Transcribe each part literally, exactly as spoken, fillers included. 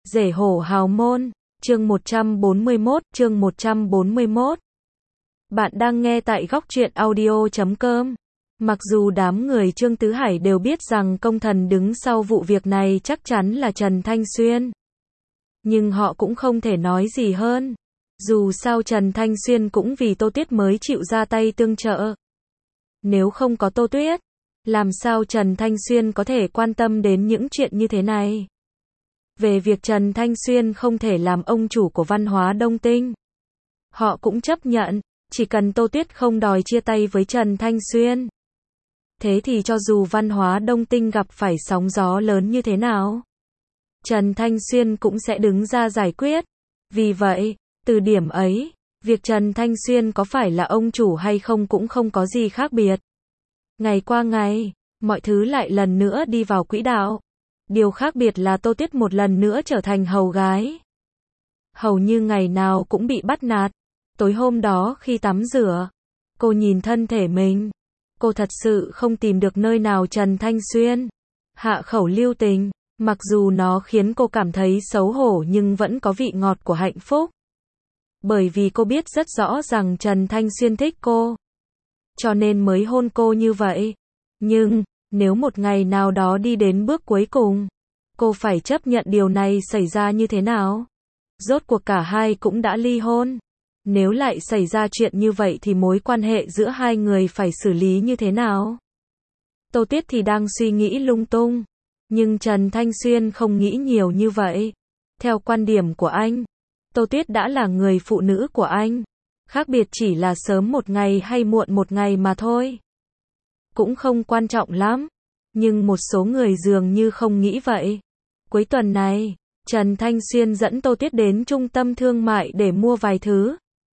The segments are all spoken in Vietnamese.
Rể hổ hào môn, chương một trăm bốn mươi mốt, chương một trăm bốn mươi mốt. Bạn đang nghe tại góc truyện audio chấm com. Mặc dù đám người Trương Tứ Hải đều biết rằng công thần đứng sau vụ việc này chắc chắn là Trần Thanh Xuyên. Nhưng họ cũng không thể nói gì hơn. Dù sao Trần Thanh Xuyên cũng vì Tô Tuyết mới chịu ra tay tương trợ. Nếu không có Tô Tuyết, làm sao Trần Thanh Xuyên có thể quan tâm đến những chuyện như thế này? Về việc Trần Thanh Xuyên không thể làm ông chủ của Văn Hóa Đông Tinh, họ cũng chấp nhận, chỉ cần Tô Tuyết không đòi chia tay với Trần Thanh Xuyên. Thế thì cho dù Văn Hóa Đông Tinh gặp phải sóng gió lớn như thế nào, Trần Thanh Xuyên cũng sẽ đứng ra giải quyết. Vì vậy, từ điểm ấy, việc Trần Thanh Xuyên có phải là ông chủ hay không cũng không có gì khác biệt. Ngày qua ngày, mọi thứ lại lần nữa đi vào quỹ đạo. Điều khác biệt là Tô Tuyết một lần nữa trở thành hầu gái. Hầu như ngày nào cũng bị bắt nạt. Tối hôm đó khi tắm rửa, cô nhìn thân thể mình. Cô thật sự không tìm được nơi nào Trần Thanh Xuyên hạ khẩu lưu tình. Mặc dù nó khiến cô cảm thấy xấu hổ nhưng vẫn có vị ngọt của hạnh phúc. Bởi vì cô biết rất rõ rằng Trần Thanh Xuyên thích cô, cho nên mới hôn cô như vậy. Nhưng, nếu một ngày nào đó đi đến bước cuối cùng, cô phải chấp nhận điều này xảy ra như thế nào? Rốt cuộc cả hai cũng đã ly hôn. Nếu lại xảy ra chuyện như vậy thì mối quan hệ giữa hai người phải xử lý như thế nào? Tô Tuyết thì đang suy nghĩ lung tung. Nhưng Trần Thanh Xuyên không nghĩ nhiều như vậy. Theo quan điểm của anh, Tô Tuyết đã là người phụ nữ của anh. Khác biệt chỉ là sớm một ngày hay muộn một ngày mà thôi. Cũng không quan trọng lắm. Nhưng một số người dường như không nghĩ vậy. Cuối tuần này, Trần Thanh Xuyên dẫn Tô Tuyết đến trung tâm thương mại để mua vài thứ.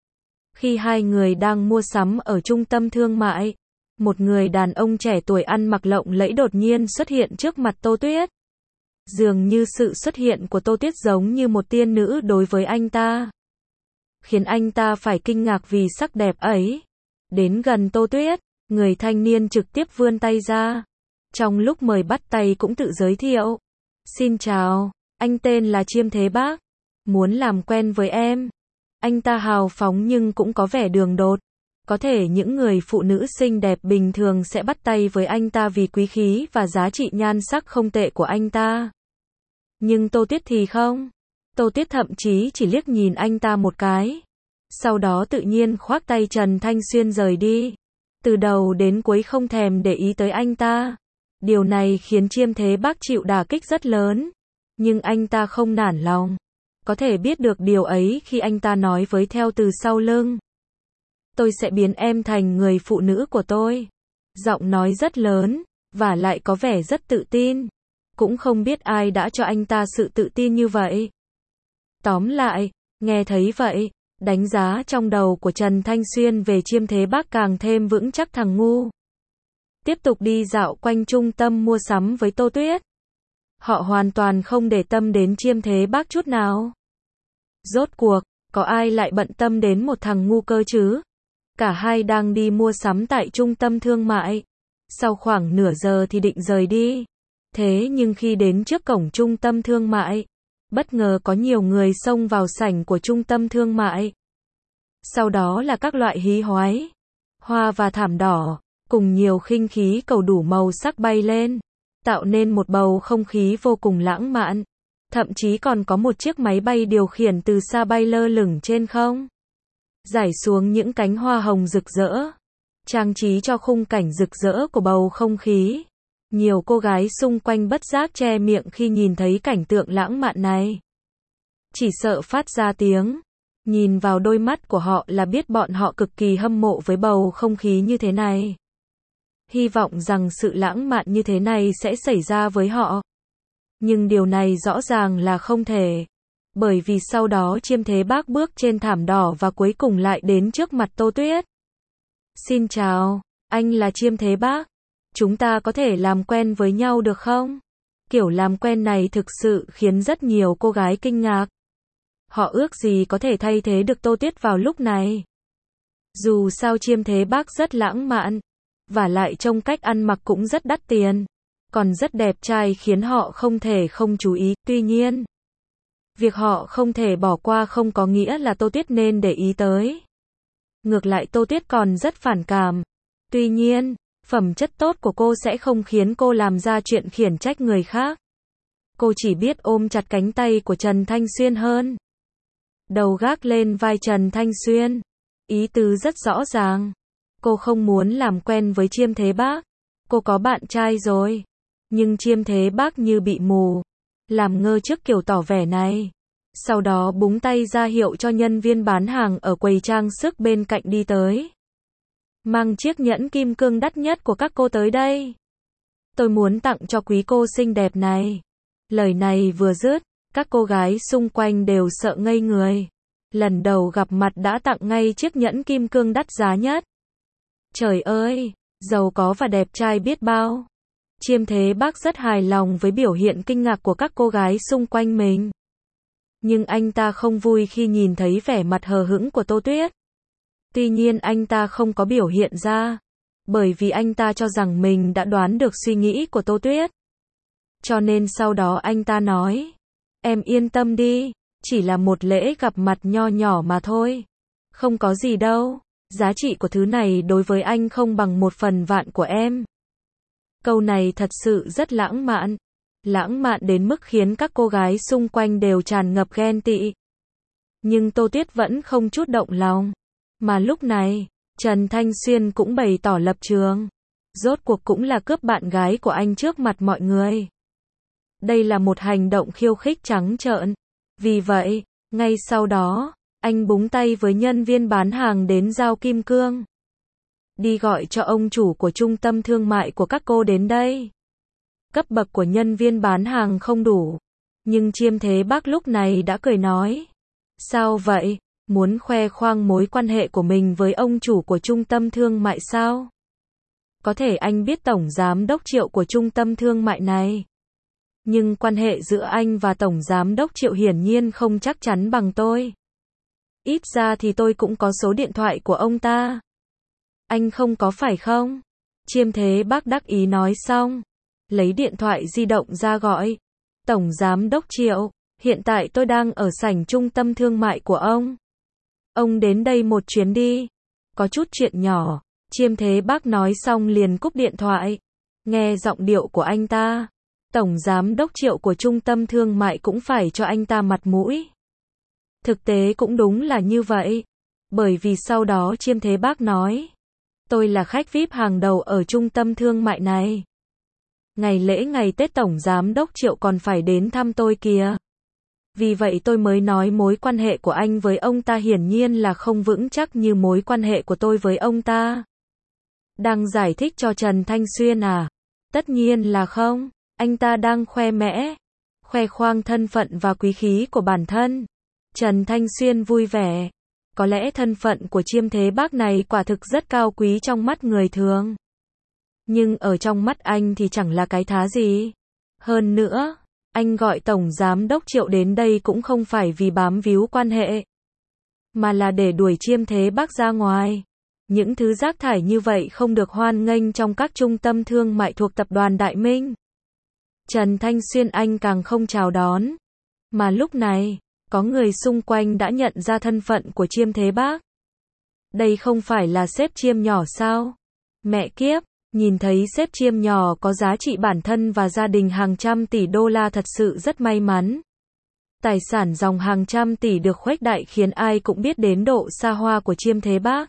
Khi hai người đang mua sắm ở trung tâm thương mại, một người đàn ông trẻ tuổi ăn mặc lộng lẫy đột nhiên xuất hiện trước mặt Tô Tuyết. Dường như sự xuất hiện của Tô Tuyết giống như một tiên nữ đối với anh ta, khiến anh ta phải kinh ngạc vì sắc đẹp ấy. Đến gần Tô Tuyết, người thanh niên trực tiếp vươn tay ra. Trong lúc mời bắt tay cũng tự giới thiệu. Xin chào, anh tên là Chiêm Thế Bác. Muốn làm quen với em. Anh ta hào phóng nhưng cũng có vẻ đường đột. Có thể những người phụ nữ xinh đẹp bình thường sẽ bắt tay với anh ta vì quý khí và giá trị nhan sắc không tệ của anh ta. Nhưng Tô Tuyết thì không. Tô Tuyết thậm chí chỉ liếc nhìn anh ta một cái. Sau đó tự nhiên khoác tay Trần Thanh Xuyên rời đi. Từ đầu đến cuối không thèm để ý tới anh ta. Điều này khiến Chiêm Thế Bác chịu đả kích rất lớn. Nhưng anh ta không nản lòng. Có thể biết được điều ấy khi anh ta nói với theo từ sau lưng. Tôi sẽ biến em thành người phụ nữ của tôi. Giọng nói rất lớn, và lại có vẻ rất tự tin. Cũng không biết ai đã cho anh ta sự tự tin như vậy. Tóm lại, nghe thấy vậy, đánh giá trong đầu của Trần Thanh Xuyên về Chiêm Thế Bác càng thêm vững chắc thằng ngu. Tiếp tục đi dạo quanh trung tâm mua sắm với Tô Tuyết. Họ hoàn toàn không để tâm đến Chiêm Thế Bác chút nào. Rốt cuộc, có ai lại bận tâm đến một thằng ngu cơ chứ? Cả hai đang đi mua sắm tại trung tâm thương mại. Sau khoảng nửa giờ thì định rời đi. Thế nhưng khi đến trước cổng trung tâm thương mại, bất ngờ có nhiều người xông vào sảnh của trung tâm thương mại. Sau đó là các loại hí hoái, hoa và thảm đỏ, cùng nhiều khinh khí cầu đủ màu sắc bay lên, tạo nên một bầu không khí vô cùng lãng mạn. Thậm chí còn có một chiếc máy bay điều khiển từ xa bay lơ lửng trên không, rải xuống những cánh hoa hồng rực rỡ, trang trí cho khung cảnh rực rỡ của bầu không khí. Nhiều cô gái xung quanh bất giác che miệng khi nhìn thấy cảnh tượng lãng mạn này. Chỉ sợ phát ra tiếng. Nhìn vào đôi mắt của họ là biết bọn họ cực kỳ hâm mộ với bầu không khí như thế này. Hy vọng rằng sự lãng mạn như thế này sẽ xảy ra với họ. Nhưng điều này rõ ràng là không thể. Bởi vì sau đó Chiêm Thế Bác bước trên thảm đỏ và cuối cùng lại đến trước mặt Tô Tuyết. Xin chào, anh là Chiêm Thế Bác. Chúng ta có thể làm quen với nhau được không? Kiểu làm quen này thực sự khiến rất nhiều cô gái kinh ngạc. Họ ước gì có thể thay thế được Tô Tuyết vào lúc này. Dù sao Chiêm Thế Bác rất lãng mạn. Và lại trông cách ăn mặc cũng rất đắt tiền. Còn rất đẹp trai khiến họ không thể không chú ý. Tuy nhiên, Việc họ không thể bỏ qua không có nghĩa là Tô Tuyết nên để ý tới. Ngược lại Tô Tuyết còn rất phản cảm. Tuy nhiên, phẩm chất tốt của cô sẽ không khiến cô làm ra chuyện khiển trách người khác. Cô chỉ biết ôm chặt cánh tay của Trần Thanh Xuyên hơn. Đầu gác lên vai Trần Thanh Xuyên. Ý tứ rất rõ ràng. Cô không muốn làm quen với Chiêm Thế Bác. Cô có bạn trai rồi. Nhưng Chiêm Thế Bác như bị mù. Làm ngơ trước kiểu tỏ vẻ này. Sau đó búng tay ra hiệu cho nhân viên bán hàng ở quầy trang sức bên cạnh đi tới. Mang chiếc nhẫn kim cương đắt nhất của các cô tới đây. Tôi muốn tặng cho quý cô xinh đẹp này. Lời này vừa dứt, các cô gái xung quanh đều sợ ngây người. Lần đầu gặp mặt đã tặng ngay chiếc nhẫn kim cương đắt giá nhất. Trời ơi, giàu có và đẹp trai biết bao. Chiêm Thế Bác rất hài lòng với biểu hiện kinh ngạc của các cô gái xung quanh mình. Nhưng anh ta không vui khi nhìn thấy vẻ mặt hờ hững của Tô Tuyết. Tuy nhiên anh ta không có biểu hiện ra. Bởi vì anh ta cho rằng mình đã đoán được suy nghĩ của Tô Tuyết. Cho nên sau đó anh ta nói. Em yên tâm đi, chỉ là một lễ gặp mặt nho nhỏ mà thôi. Không có gì đâu, giá trị của thứ này đối với anh không bằng một phần vạn của em. Câu này thật sự rất lãng mạn. Lãng mạn đến mức khiến các cô gái xung quanh đều tràn ngập ghen tị. Nhưng Tô Tuyết vẫn không chút động lòng. Mà lúc này, Trần Thanh Xuyên cũng bày tỏ lập trường. Rốt cuộc cũng là cướp bạn gái của anh trước mặt mọi người. Đây là một hành động khiêu khích trắng trợn. Vì vậy, ngay sau đó, anh búng tay với nhân viên bán hàng đến giao kim cương. Đi gọi cho ông chủ của trung tâm thương mại của các cô đến đây. Cấp bậc của nhân viên bán hàng không đủ. Nhưng Chiêm Thế Bác lúc này đã cười nói. Sao vậy? Muốn khoe khoang mối quan hệ của mình với ông chủ của trung tâm thương mại sao? Có thể anh biết tổng giám đốc Triệu của trung tâm thương mại này. Nhưng quan hệ giữa anh và tổng giám đốc Triệu hiển nhiên không chắc chắn bằng tôi. Ít ra thì tôi cũng có số điện thoại của ông ta. Anh không có phải không? Chiêm Thế Bác đắc ý nói xong. Lấy điện thoại di động ra gọi. Tổng giám đốc Triệu, hiện tại tôi đang ở sảnh trung tâm thương mại của ông. Ông đến đây một chuyến đi. Có chút chuyện nhỏ. Chiêm Thế Bác nói xong liền cúp điện thoại. Nghe giọng điệu của anh ta. Tổng giám đốc Triệu của trung tâm thương mại cũng phải cho anh ta mặt mũi. Thực tế cũng đúng là như vậy. Bởi vì sau đó Chiêm Thế Bác nói. Tôi là khách vi ai pi hàng đầu ở trung tâm thương mại này. Ngày lễ ngày Tết tổng giám đốc Triệu còn phải đến thăm tôi kìa. Vì vậy tôi mới nói mối quan hệ của anh với ông ta hiển nhiên là không vững chắc như mối quan hệ của tôi với ông ta. Đang giải thích cho Trần Thanh Xuyên à? Tất nhiên là không. Anh ta đang khoe mẽ, khoe khoang thân phận và quý khí của bản thân. Trần Thanh Xuyên vui vẻ. Có lẽ thân phận của Chiêm Thế Bác này quả thực rất cao quý trong mắt người thường. Nhưng ở trong mắt anh thì chẳng là cái thá gì. Hơn nữa, anh gọi Tổng Giám đốc Triệu đến đây cũng không phải vì bám víu quan hệ. Mà là để đuổi Chiêm Thế Bác ra ngoài. Những thứ rác thải như vậy không được hoan nghênh trong các trung tâm thương mại thuộc tập đoàn Đại Minh. Trần Thanh Xuyên anh càng không chào đón. Mà lúc này, có người xung quanh đã nhận ra thân phận của Chiêm Thế Bác. Đây không phải là sếp Chiêm nhỏ sao? Mẹ kiếp, nhìn thấy sếp Chiêm nhỏ có giá trị bản thân và gia đình hàng trăm tỷ đô la thật sự rất may mắn. Tài sản dòng hàng trăm tỷ được khuếch đại khiến ai cũng biết đến độ xa hoa của Chiêm Thế Bác.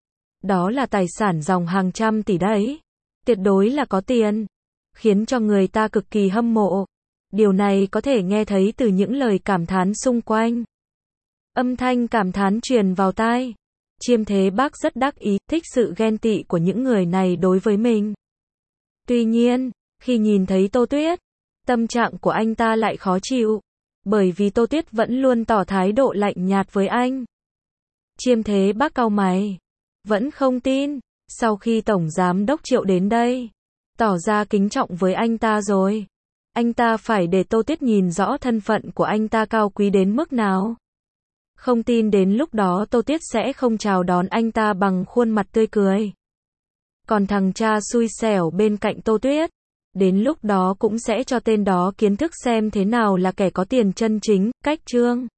Đó là tài sản dòng hàng trăm tỷ đấy. Tuyệt đối là có tiền. Khiến cho người ta cực kỳ hâm mộ. Điều này có thể nghe thấy từ những lời cảm thán xung quanh. Âm thanh cảm thán truyền vào tai. Chiêm Thế Bác rất đắc ý, thích sự ghen tị của những người này đối với mình. Tuy nhiên, khi nhìn thấy Tô Tuyết, tâm trạng của anh ta lại khó chịu. Bởi vì Tô Tuyết vẫn luôn tỏ thái độ lạnh nhạt với anh. Chiêm Thế Bác cau mày. Vẫn không tin, sau khi Tổng Giám đốc Triệu đến đây, tỏ ra kính trọng với anh ta rồi. Anh ta phải để Tô Tuyết nhìn rõ thân phận của anh ta cao quý đến mức nào. Không tin đến lúc đó Tô Tuyết sẽ không chào đón anh ta bằng khuôn mặt tươi cười. Còn thằng cha xui xẻo bên cạnh Tô Tuyết, đến lúc đó cũng sẽ cho tên đó kiến thức xem thế nào là kẻ có tiền chân chính. Cách Trương